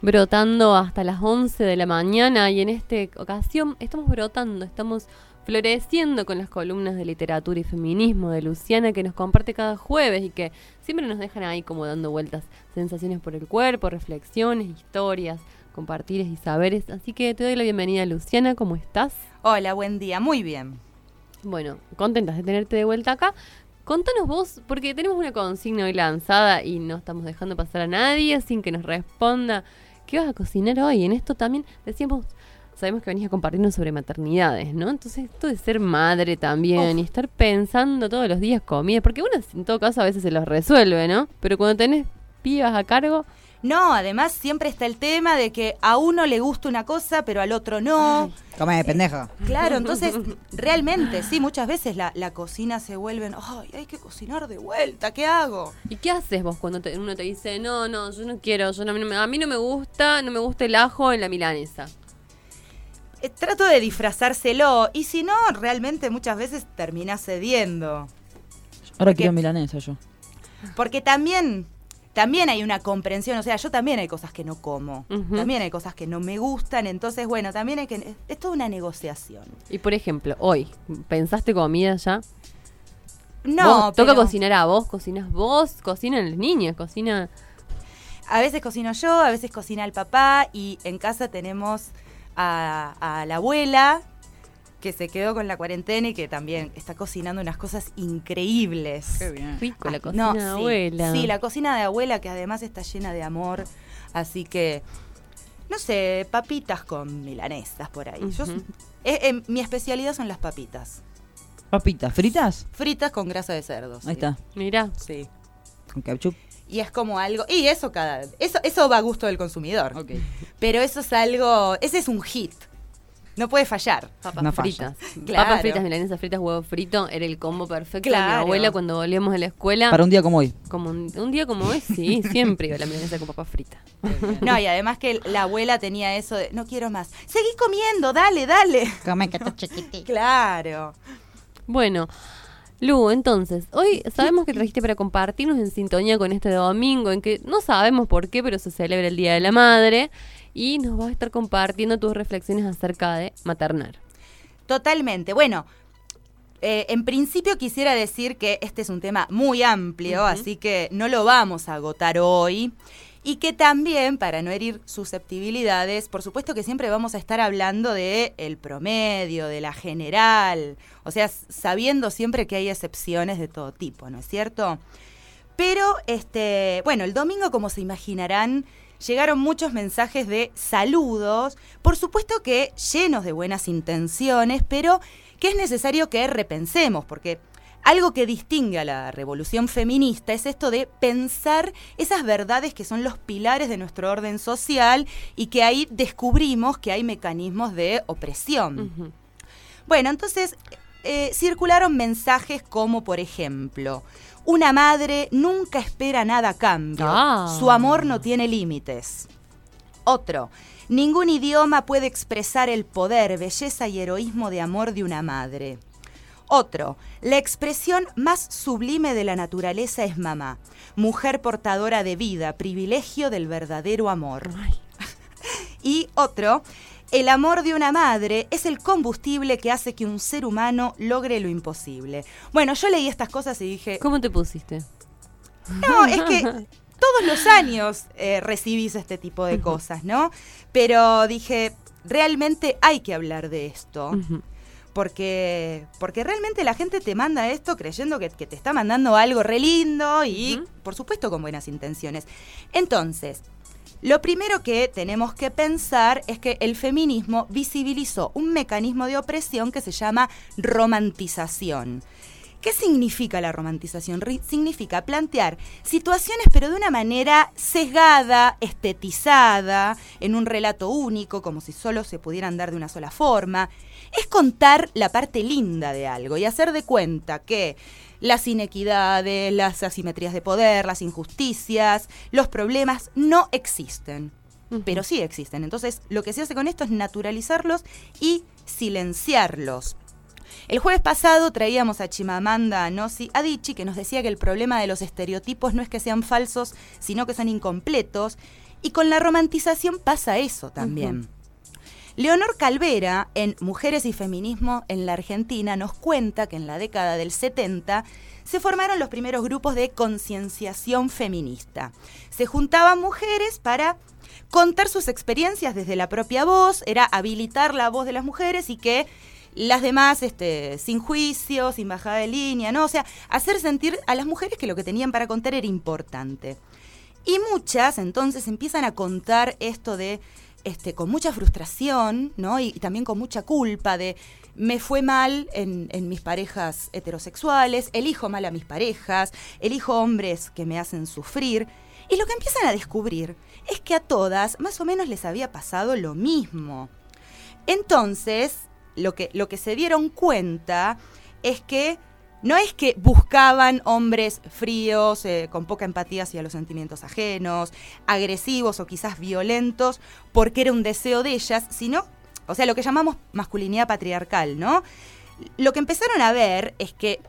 brotando hasta las 11 de la mañana y en esta ocasión estamos brotando, estamos floreciendo con las columnas de literatura y feminismo de Luciana que nos comparte cada jueves y que siempre nos dejan ahí como dando vueltas, sensaciones por el cuerpo, reflexiones, historias, compartires y saberes. Así que te doy la bienvenida, Luciana, ¿cómo estás? Hola, buen día, muy bien. Bueno, contentas de tenerte de vuelta acá. Contanos vos, porque tenemos una consigna hoy lanzada y no estamos dejando pasar a nadie sin que nos responda. ¿Qué vas a cocinar hoy? En esto también decíamos, sabemos que venís a compartirnos sobre maternidades, ¿no? Entonces esto de ser madre también y estar pensando todos los días comida, porque uno en todo caso a veces se los resuelve, ¿no? Pero cuando tenés pibas a cargo... No, además siempre está el tema de que a uno le gusta una cosa, pero al otro no. Come de pendejo. Claro, entonces realmente, sí, muchas veces la cocina se vuelven, ay, hay que cocinar de vuelta, ¿qué hago? ¿Y qué haces vos cuando uno te dice, no, yo no quiero, a mí no me gusta el ajo en la milanesa? Trato de disfrazárselo y si no, realmente muchas veces termina cediendo. Ahora quiero milanesa yo. Porque también hay una comprensión, o sea, yo también hay cosas que no como, también hay cosas que no me gustan, entonces, bueno, también es toda una negociación. Y por ejemplo, hoy, ¿pensaste comida ya? No, ¿Vos, toca cocinar a vos? ¿Cocinas vos? ¿Cocinan las niñas? ¿Cocina...? A veces cocino yo, a veces cocina el papá y en casa tenemos a la abuela que se quedó con la cuarentena y que también está cocinando unas cosas increíbles. Qué bien. Rico, la cocina de abuela. Sí, la cocina de abuela que además está llena de amor. Así que, no sé, papitas con milanesas por ahí. Mi especialidad son las papitas. ¿Papitas fritas? Fritas con grasa de cerdo. Ahí está. Mirá. Sí. Con ketchup. Y es como algo... Y eso eso va a gusto del consumidor. Ok. Pero eso es algo... Ese es un hit. No puede fallar. Papas No fritas. Claro. Papas fritas, milanesas fritas, huevo frito. Era el combo perfecto de mi Claro. abuela cuando volvíamos de la escuela. Para un día como hoy. Como un día como hoy, sí, siempre iba la milanesa con papas fritas. No, y además que la abuela tenía eso de, no quiero más. Seguí comiendo, dale. Come que está chiquitito. Claro. Bueno, Lu, entonces, hoy sabemos que trajiste para compartirnos en sintonía con este domingo, en que no sabemos por qué, pero se celebra el Día de la Madre, y nos vas a estar compartiendo tus reflexiones acerca de maternar. Totalmente. Bueno, en principio quisiera decir que este es un tema muy amplio, así que no lo vamos a agotar hoy. Y que también, para no herir susceptibilidades, por supuesto que siempre vamos a estar hablando de el promedio, de la general, o sea, sabiendo siempre que hay excepciones de todo tipo, ¿no es cierto? Pero, bueno, el domingo, como se imaginarán, llegaron muchos mensajes de saludos, por supuesto que llenos de buenas intenciones, pero que es necesario que repensemos, porque algo que distingue a la revolución feminista es esto de pensar esas verdades que son los pilares de nuestro orden social y que ahí descubrimos que hay mecanismos de opresión. Bueno, entonces circularon mensajes como, por ejemplo, una madre nunca espera nada a cambio, su amor no tiene límites. Otro, ningún idioma puede expresar el poder, belleza y heroísmo de amor de una madre. Otro, la expresión más sublime de la naturaleza es mamá, mujer portadora de vida, privilegio del verdadero amor. Y otro, el amor de una madre es el combustible que hace que un ser humano logre lo imposible. Bueno, yo leí estas cosas y dije... ¿Cómo te pusiste? No, es que todos los años recibís este tipo de cosas, ¿no? Pero dije, realmente hay que hablar de esto. Porque realmente la gente te manda esto creyendo que te está mandando algo re lindo y, por supuesto, con buenas intenciones. Entonces, lo primero que tenemos que pensar es que el feminismo visibilizó un mecanismo de opresión que se llama romantización. ¿Qué significa la romantización? Significa plantear situaciones pero de una manera sesgada, estetizada, en un relato único, como si solo se pudieran dar de una sola forma. Es contar la parte linda de algo y hacer de cuenta que las inequidades, las asimetrías de poder, las injusticias, los problemas no existen, pero sí existen. Entonces, lo que se hace con esto es naturalizarlos y silenciarlos. El jueves pasado traíamos a Chimamanda Ngozi Adichie, que nos decía que el problema de los estereotipos no es que sean falsos, sino que son incompletos. Y con la romantización pasa eso también. Leonor Calvera, en Mujeres y Feminismo en la Argentina, nos cuenta que en la década del 70 se formaron los primeros grupos de concienciación feminista. Se juntaban mujeres para contar sus experiencias desde la propia voz, era habilitar la voz de las mujeres y que las demás, sin juicio, sin bajada de línea, ¿no? O sea, hacer sentir a las mujeres que lo que tenían para contar era importante. Y muchas entonces empiezan a contar esto de con mucha frustración, ¿no? Y también con mucha culpa de me fue mal en mis parejas heterosexuales, elijo mal a mis parejas, elijo hombres que me hacen sufrir. Y lo que empiezan a descubrir es que a todas más o menos les había pasado lo mismo. Entonces, lo que se dieron cuenta es que no es que buscaban hombres fríos, con poca empatía hacia los sentimientos ajenos, agresivos o quizás violentos, porque era un deseo de ellas, sino, o sea, lo que llamamos masculinidad patriarcal, ¿no? Lo que empezaron a ver es que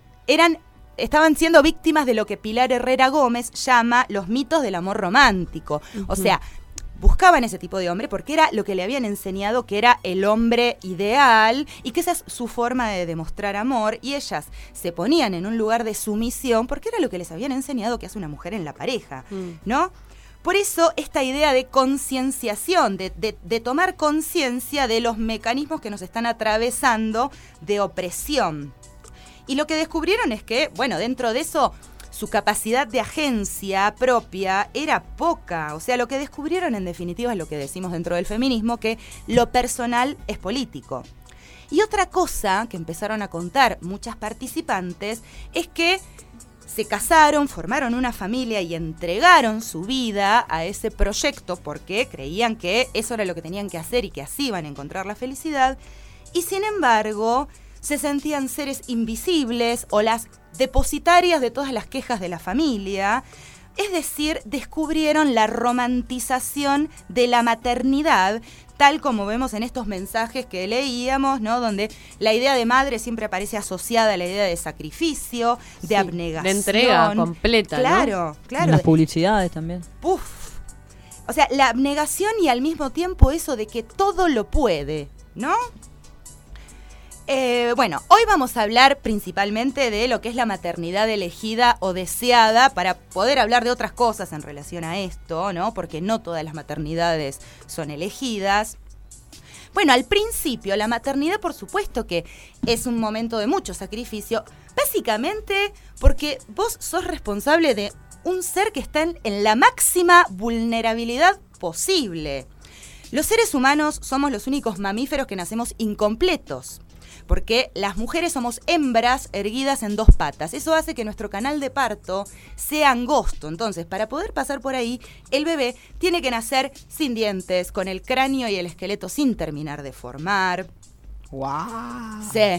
estaban siendo víctimas de lo que Pilar Herrera Gómez llama los mitos del amor romántico. O sea, buscaban ese tipo de hombre porque era lo que le habían enseñado que era el hombre ideal y que esa es su forma de demostrar amor, y ellas se ponían en un lugar de sumisión porque era lo que les habían enseñado que hace una mujer en la pareja, ¿no? Por eso esta idea de concienciación, de tomar conciencia de los mecanismos que nos están atravesando de opresión. Y lo que descubrieron es que, bueno, dentro de eso, su capacidad de agencia propia era poca. O sea, lo que descubrieron en definitiva es lo que decimos dentro del feminismo, que lo personal es político. Y otra cosa que empezaron a contar muchas participantes es que se casaron, formaron una familia y entregaron su vida a ese proyecto porque creían que eso era lo que tenían que hacer y que así iban a encontrar la felicidad. Y sin embargo, se sentían seres invisibles o las depositarias de todas las quejas de la familia. Es decir, descubrieron la romantización de la maternidad, tal como vemos en estos mensajes que leíamos, ¿no? Donde la idea de madre siempre aparece asociada a la idea de sacrificio, de abnegación. De entrega completa, claro, ¿no? Claro. En las publicidades también. O sea, la abnegación y al mismo tiempo eso de que todo lo puede, ¿no? Bueno, hoy vamos a hablar principalmente de lo que es la maternidad elegida o deseada para poder hablar de otras cosas en relación a esto, ¿no? Porque no todas las maternidades son elegidas. Bueno, al principio la maternidad por supuesto que es un momento de mucho sacrificio, básicamente porque vos sos responsable de un ser que está en la máxima vulnerabilidad posible. Los seres humanos somos los únicos mamíferos que nacemos incompletos, porque las mujeres somos hembras erguidas en dos patas. Eso hace que nuestro canal de parto sea angosto. Entonces, para poder pasar por ahí, el bebé tiene que nacer sin dientes, con el cráneo y el esqueleto sin terminar de formar. ¡Wow! Sí.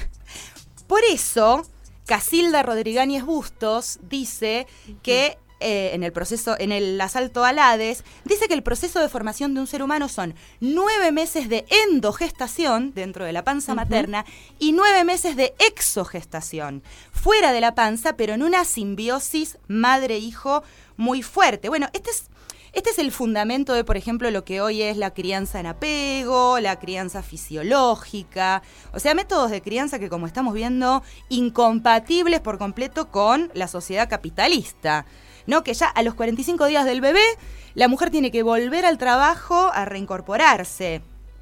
Por eso, Casilda Rodrigáñez Bustos dice que en el asalto al Hades, dice que el proceso de formación de un ser humano son 9 meses de endogestación dentro de la panza materna y 9 meses de exogestación fuera de la panza, pero en una simbiosis madre-hijo muy fuerte. Bueno, este es el fundamento de, por ejemplo, lo que hoy es la crianza en apego, la crianza fisiológica, o sea, métodos de crianza que, como estamos viendo, incompatibles por completo con la sociedad capitalista, ¿no? Que ya a los 45 días del bebé, la mujer tiene que volver al trabajo a reincorporarse.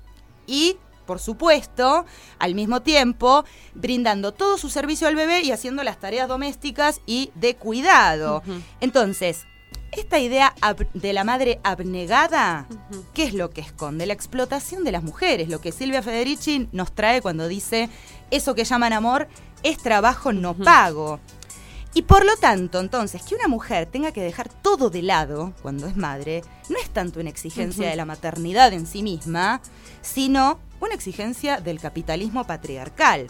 Y, por supuesto, al mismo tiempo, brindando todo su servicio al bebé y haciendo las tareas domésticas y de cuidado. Entonces, esta idea de la madre abnegada, ¿qué es lo que esconde? La explotación de las mujeres, lo que Silvia Federici nos trae cuando dice eso que llaman amor es trabajo no pago. Y por lo tanto, entonces, que una mujer tenga que dejar todo de lado cuando es madre, no es tanto una exigencia de la maternidad en sí misma, sino una exigencia del capitalismo patriarcal.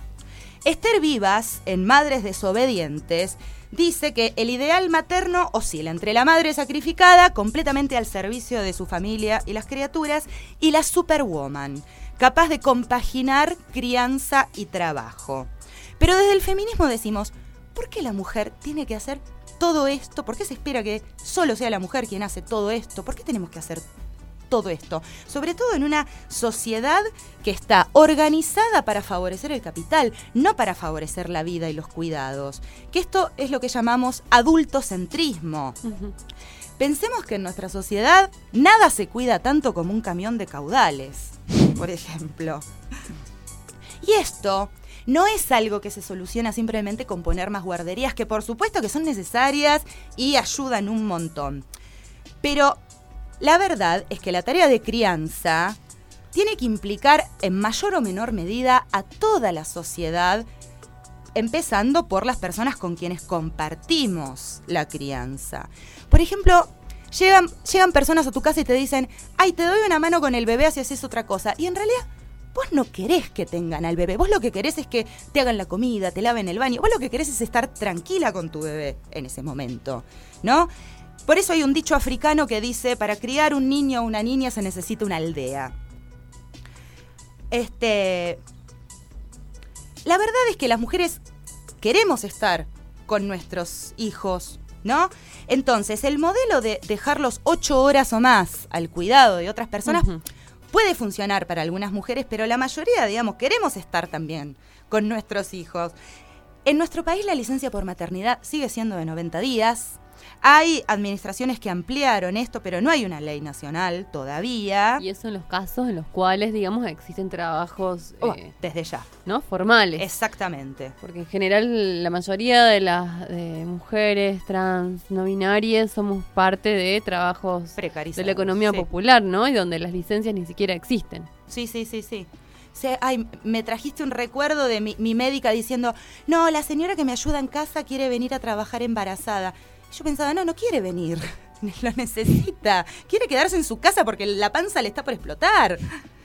Esther Vivas, en Madres Desobedientes, dice que el ideal materno oscila entre la madre sacrificada, completamente al servicio de su familia y las criaturas, y la superwoman, capaz de compaginar crianza y trabajo. Pero desde el feminismo decimos, ¿por qué la mujer tiene que hacer todo esto? ¿Por qué se espera que solo sea la mujer quien hace todo esto? ¿Por qué tenemos que hacer todo esto? Sobre todo en una sociedad que está organizada para favorecer el capital, no para favorecer la vida y los cuidados. Que esto es lo que llamamos adultocentrismo. Ujú. Pensemos que en nuestra sociedad nada se cuida tanto como un camión de caudales, por ejemplo. Y esto no es algo que se soluciona simplemente con poner más guarderías, que por supuesto que son necesarias y ayudan un montón. Pero la verdad es que la tarea de crianza tiene que implicar en mayor o menor medida a toda la sociedad, empezando por las personas con quienes compartimos la crianza. Por ejemplo, llegan personas a tu casa y te dicen, ay, te doy una mano con el bebé si haces otra cosa. Y en realidad vos no querés que tengan al bebé. Vos lo que querés es que te hagan la comida, te laven el baño. Vos lo que querés es estar tranquila con tu bebé en ese momento, ¿no? Por eso hay un dicho africano que dice, para criar un niño o una niña se necesita una aldea. La verdad es que las mujeres queremos estar con nuestros hijos, ¿no? Entonces, el modelo de dejarlos 8 horas o más al cuidado de otras personas puede funcionar para algunas mujeres, pero la mayoría, digamos, queremos estar también con nuestros hijos. En nuestro país la licencia por maternidad sigue siendo de 90 días. Hay administraciones que ampliaron esto, pero no hay una ley nacional todavía. Y eso en los casos en los cuales, digamos, existen trabajos desde ya. ¿no? Formales. Exactamente. Porque en general la mayoría de las mujeres trans no binarias somos parte de trabajos precarizados de la economía popular, ¿no? Y donde las licencias ni siquiera existen. Sí. Ay, me trajiste un recuerdo de mi médica diciendo, no, la señora que me ayuda en casa quiere venir a trabajar embarazada. Yo pensaba, no quiere venir, lo necesita, quiere quedarse en su casa porque la panza le está por explotar.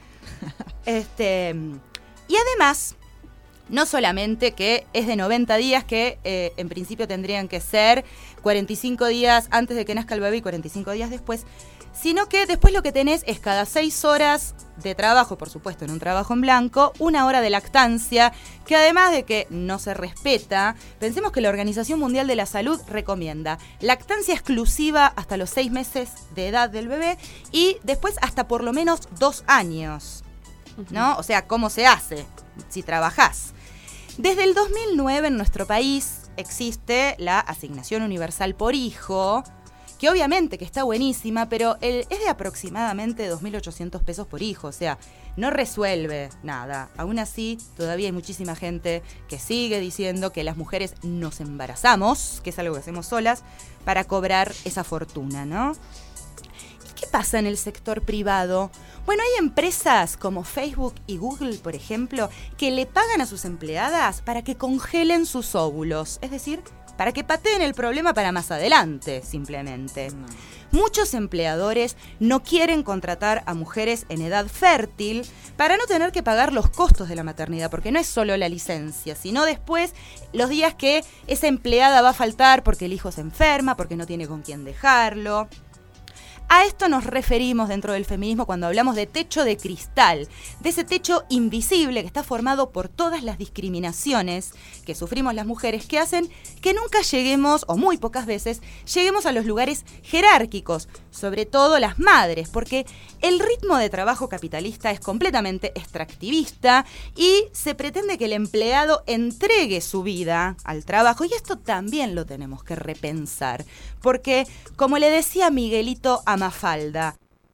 Y además, no solamente que es de 90 días, que en principio tendrían que ser 45 días antes de que nazca el bebé y 45 días después, sino que después lo que tenés es cada 6 horas de trabajo, por supuesto en un trabajo en blanco, 1 hora de lactancia, que además de que no se respeta, pensemos que la Organización Mundial de la Salud recomienda lactancia exclusiva hasta los 6 meses de edad del bebé y después hasta por lo menos 2 años, ¿no? O sea, ¿cómo se hace si trabajás? Desde el 2009 en nuestro país existe la asignación universal por hijo, que obviamente que está buenísima, pero es de aproximadamente 2.800 pesos por hijo, o sea, no resuelve nada. Aún así, todavía hay muchísima gente que sigue diciendo que las mujeres nos embarazamos, que es algo que hacemos solas, para cobrar esa fortuna, ¿no? ¿Y qué pasa en el sector privado? Bueno, hay empresas como Facebook y Google, por ejemplo, que le pagan a sus empleadas para que congelen sus óvulos, es decir, para que pateen el problema para más adelante, simplemente. No. Muchos empleadores no quieren contratar a mujeres en edad fértil para no tener que pagar los costos de la maternidad, porque no es solo la licencia, sino después los días que esa empleada va a faltar porque el hijo se enferma, porque no tiene con quién dejarlo. A esto nos referimos dentro del feminismo cuando hablamos de techo de cristal, de ese techo invisible que está formado por todas las discriminaciones que sufrimos las mujeres que hacen que nunca lleguemos, o muy pocas veces, lleguemos a los lugares jerárquicos, sobre todo las madres, porque el ritmo de trabajo capitalista es completamente extractivista y se pretende que el empleado entregue su vida al trabajo, y esto también lo tenemos que repensar, porque, como le decía Miguelito a Mafalda,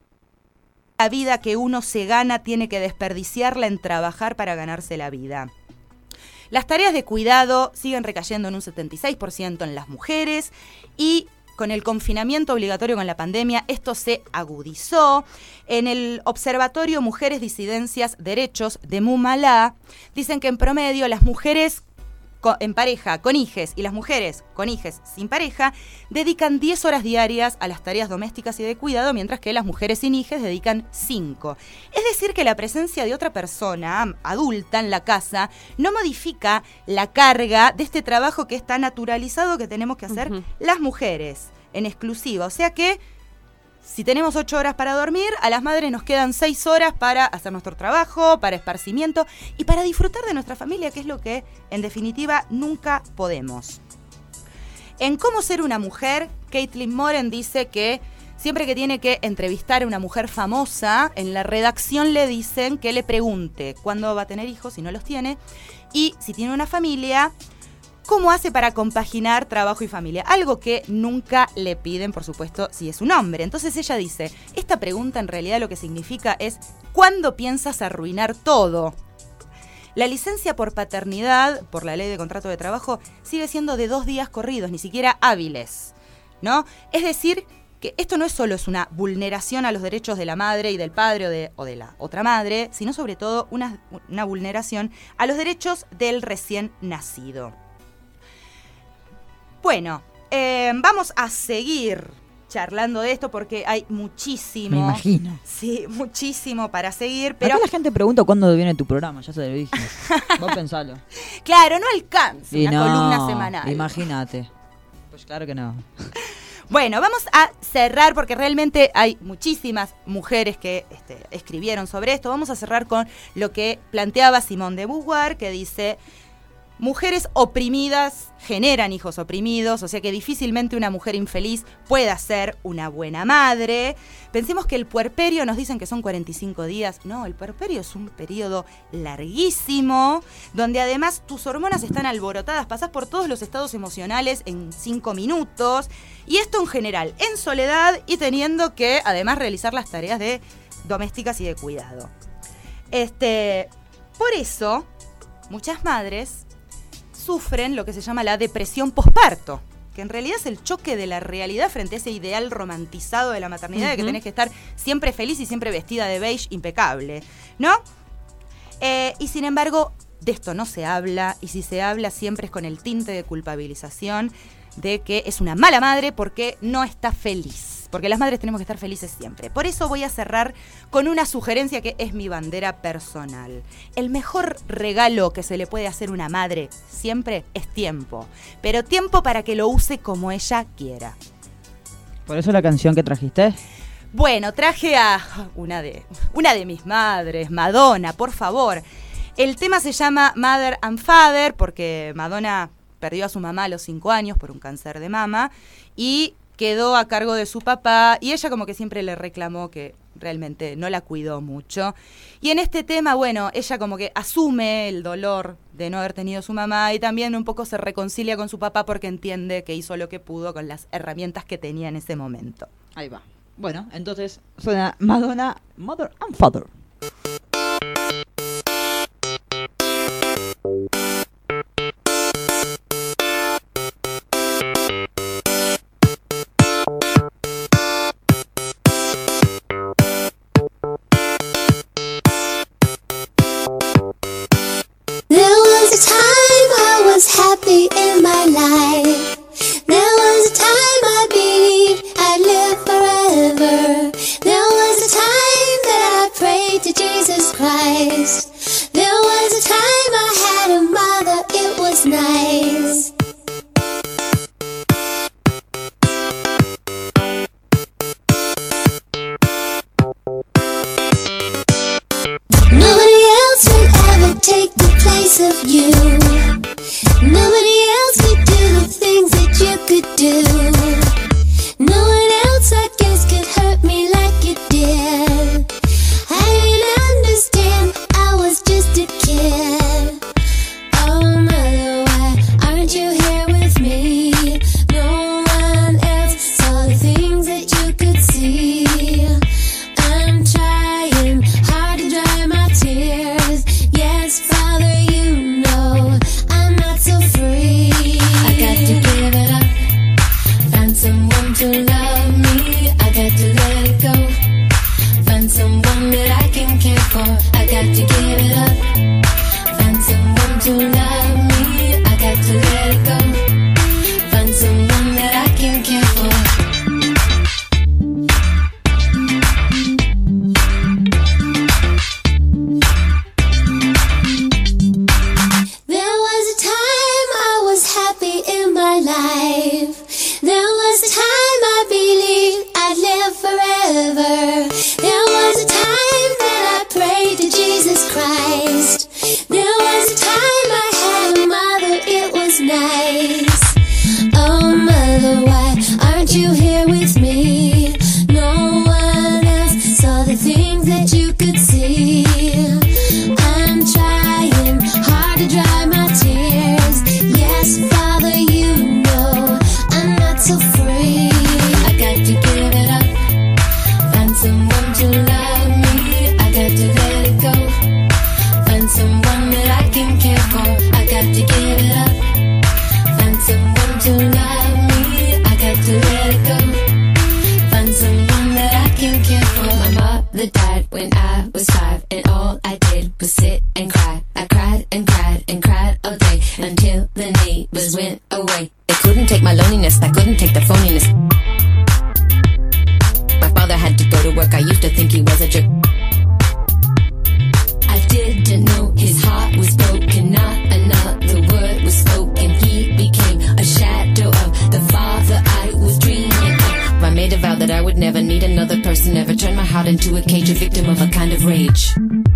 la vida que uno se gana tiene que desperdiciarla en trabajar para ganarse la vida. Las tareas de cuidado siguen recayendo en un 76% en las mujeres y con el confinamiento obligatorio con la pandemia esto se agudizó. En el Observatorio Mujeres, Disidencias, Derechos de Mumalá dicen que en promedio las mujeres en pareja con hijes y las mujeres con hijes sin pareja dedican 10 horas diarias a las tareas domésticas y de cuidado, mientras que las mujeres sin hijes dedican 5. Es decir, que la presencia de otra persona adulta en la casa no modifica la carga de este trabajo que está naturalizado que tenemos que hacer las mujeres en exclusiva. O sea que si tenemos 8 horas para dormir, a las madres nos quedan 6 horas para hacer nuestro trabajo, para esparcimiento y para disfrutar de nuestra familia, que es lo que, en definitiva, nunca podemos. En Cómo ser una mujer, Caitlin Moren dice que siempre que tiene que entrevistar a una mujer famosa, en la redacción le dicen que le pregunte cuándo va a tener hijos, si no los tiene, y si tiene una familia, cómo hace para compaginar trabajo y familia. Algo que nunca le piden, por supuesto, si es un hombre. Entonces ella dice, esta pregunta en realidad lo que significa es, ¿cuándo piensas arruinar todo? La licencia por paternidad, por la ley de contrato de trabajo, sigue siendo de 2 días corridos, ni siquiera hábiles, ¿no? Es decir, que esto no es solo una vulneración a los derechos de la madre y del padre o de la otra madre, sino sobre todo una vulneración a los derechos del recién nacido. Bueno, vamos a seguir charlando de esto porque hay muchísimo. Me imagino. Sí, muchísimo para seguir, pero... Acá la gente pregunta cuándo viene tu programa, ya se lo dije. Vos pensalo. Claro, no alcanza Y una columna semanal. Imagínate. Pues claro que no. Bueno, vamos a cerrar porque realmente hay muchísimas mujeres que escribieron sobre esto. Vamos a cerrar con lo que planteaba Simone de Beauvoir, que dice: mujeres oprimidas generan hijos oprimidos, o sea que difícilmente una mujer infeliz pueda ser una buena madre. Pensemos que el puerperio, nos dicen que son 45 días. No, el puerperio es un periodo larguísimo, donde además tus hormonas están alborotadas, pasás por todos los estados emocionales en 5 minutos, y esto en general, en soledad y teniendo que además realizar las tareas de domésticas y de cuidado. Por eso, muchas madres sufren lo que se llama la depresión posparto, que en realidad es el choque de la realidad frente a ese ideal romantizado de la maternidad, de que tenés que estar siempre feliz y siempre vestida de beige impecable, ¿no? Y sin embargo, de esto no se habla, y si se habla siempre es con el tinte de culpabilización de que es una mala madre porque no está feliz. Porque las madres tenemos que estar felices siempre. Por eso voy a cerrar con una sugerencia que es mi bandera personal. El mejor regalo que se le puede hacer a una madre siempre es tiempo. Pero tiempo para que lo use como ella quiera. ¿Por eso la canción que trajiste? Bueno, traje a una de mis madres, Madonna, por favor. El tema se llama Mother and Father porque Madonna perdió a su mamá a los 5 años por un cáncer de mama y quedó a cargo de su papá, y ella como que siempre le reclamó que realmente no la cuidó mucho. Y en este tema, bueno, ella como que asume el dolor de no haber tenido a su mamá y también un poco se reconcilia con su papá porque entiende que hizo lo que pudo con las herramientas que tenía en ese momento. Ahí va. Bueno, entonces suena Madonna, Mother and Father. Happy in my life. There was a time I believed I'd live forever. There was a time that I prayed to Jesus Christ. There was a time I had a mother, it was nice. Nobody else would ever take the place of you. Nobody else could do the things that you could do. No one else, I guess, could hurt me like you did. I didn't understand, I was you here with me. No one else saw the things that you could see. I'm trying hard to dry my tears. Yes, Father, you know I'm not so free. I got to give it up, find someone to love me. I got to let it go, find someone that I can care for. I got to give it up, find someone to love me. I got to let it go, find someone that I can care for. My mother died when I was 5, and all I did was sit and cry. I cried and cried and cried all day until the neighbors went away. They couldn't take my loneliness, I couldn't take the phoniness. My father had to go to work, I used to think he was a jerk. I didn't know his heart was broken, not another word was spoken. He became a shadow of the father I was dreaming of. I made a vow that I would never need another person, never turn my heart into a cage, a victim of a kind of rage.